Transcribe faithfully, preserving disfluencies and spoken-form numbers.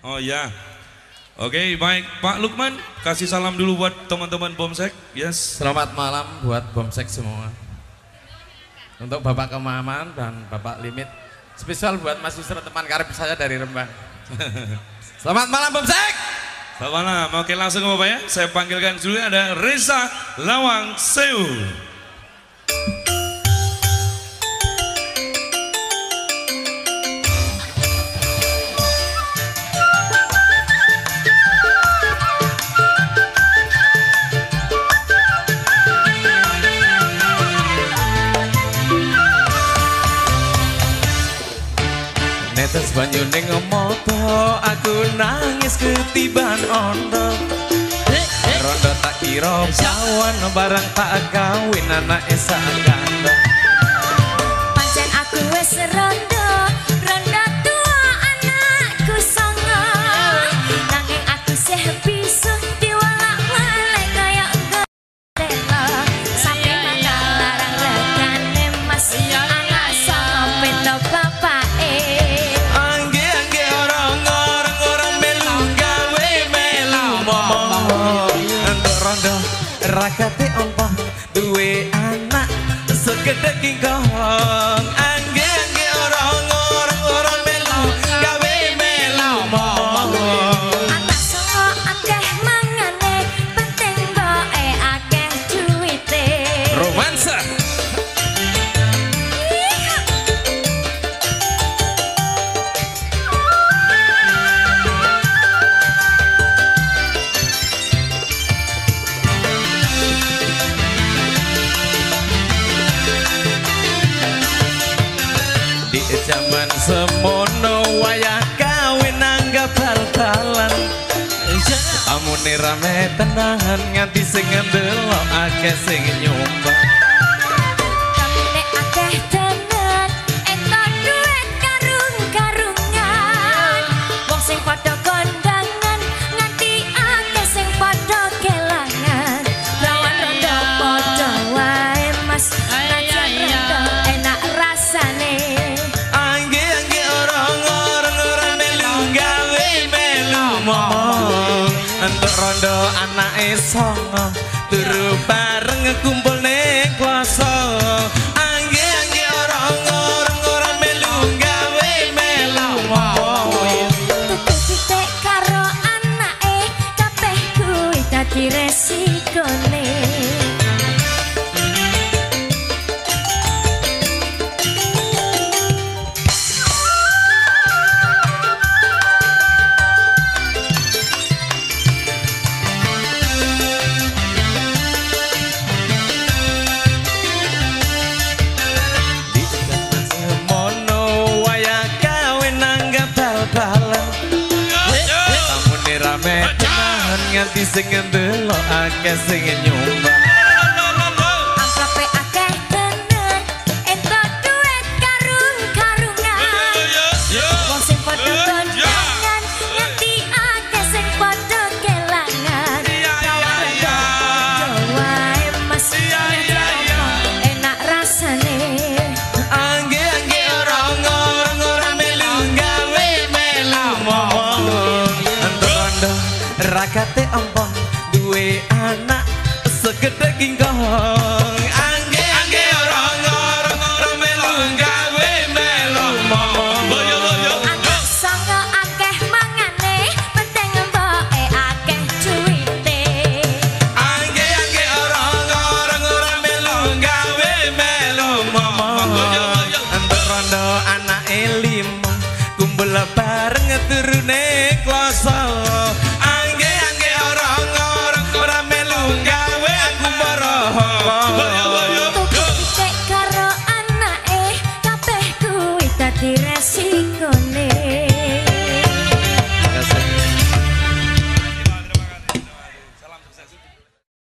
Oh ya. Oke, baik Pak Lukman, kasih salam dulu buat teman-teman Bomsek. Yes. Selamat malam buat Bomsek semua. Untuk Bapak Kemaman dan Bapak Limit. Spesial buat Mas Yusro teman karib saya dari Rembang. Selamat malam Bomsek. Selamat malam. Oke, langsung Bapak ya. Saya panggilkan dulu ada Reza Lawang Sewu. Netes banyu ning moto aku nangis ketiban ondo. Rondo tak kira kawan barang tak kawin anak esa ganda. Pancen aku wis rondo, rondo tua anakku songo. Nanging aku sih bisa diwalak-walik kaya godelo. Sampe mana larang regane mas anak songo beda bapake. Rakate ompong duwe anak segede kingkong. Angge angge orang orang orang melu gawe melu momong. Anak songo akeh mangane penting boke akeh duwite. Romansa. Zaman semono wayah kawin anggap bal-balan. Amune rame tenahan nganti sing ndelok akeh sing nyoba. Kamune akeh tenan entuk duit karung-karungan. Wong sing padha kondangan nganti akeh sing padha kelangan. Lawan rondo padha wae mas najan rondo enak rasane. Untuk rondo anake songo turu bareng kumpul ning kloso. Angge angge orang-orang ora melu gawe melu momong. Tuku titik karo anake kabeh kuwi dadi resikone. Nganti sing ndelok akeh sing nyoba. Amplape akeh tenan entuk duit karung-karungan. Wong sing padha kondangan nganti akeh sing padha kelangan. Padha wae mas enak rasane. Angge angge orang-orang ora melu gawe melu momong. Rondo rakate ompong duwe anak segede kingkong. Angge angge orang-orang ora melu gawe melu momong. Boyo boyo. Anak songo akeh mangane penting mboke akeh duwite. Angge angge orang-orang ora melu gawe melu momong. Boyo boyo. Entuk rondo anake limo kumpul bareng turune kloso. Tuku titik karo anake kabeh kuwi dadi resik.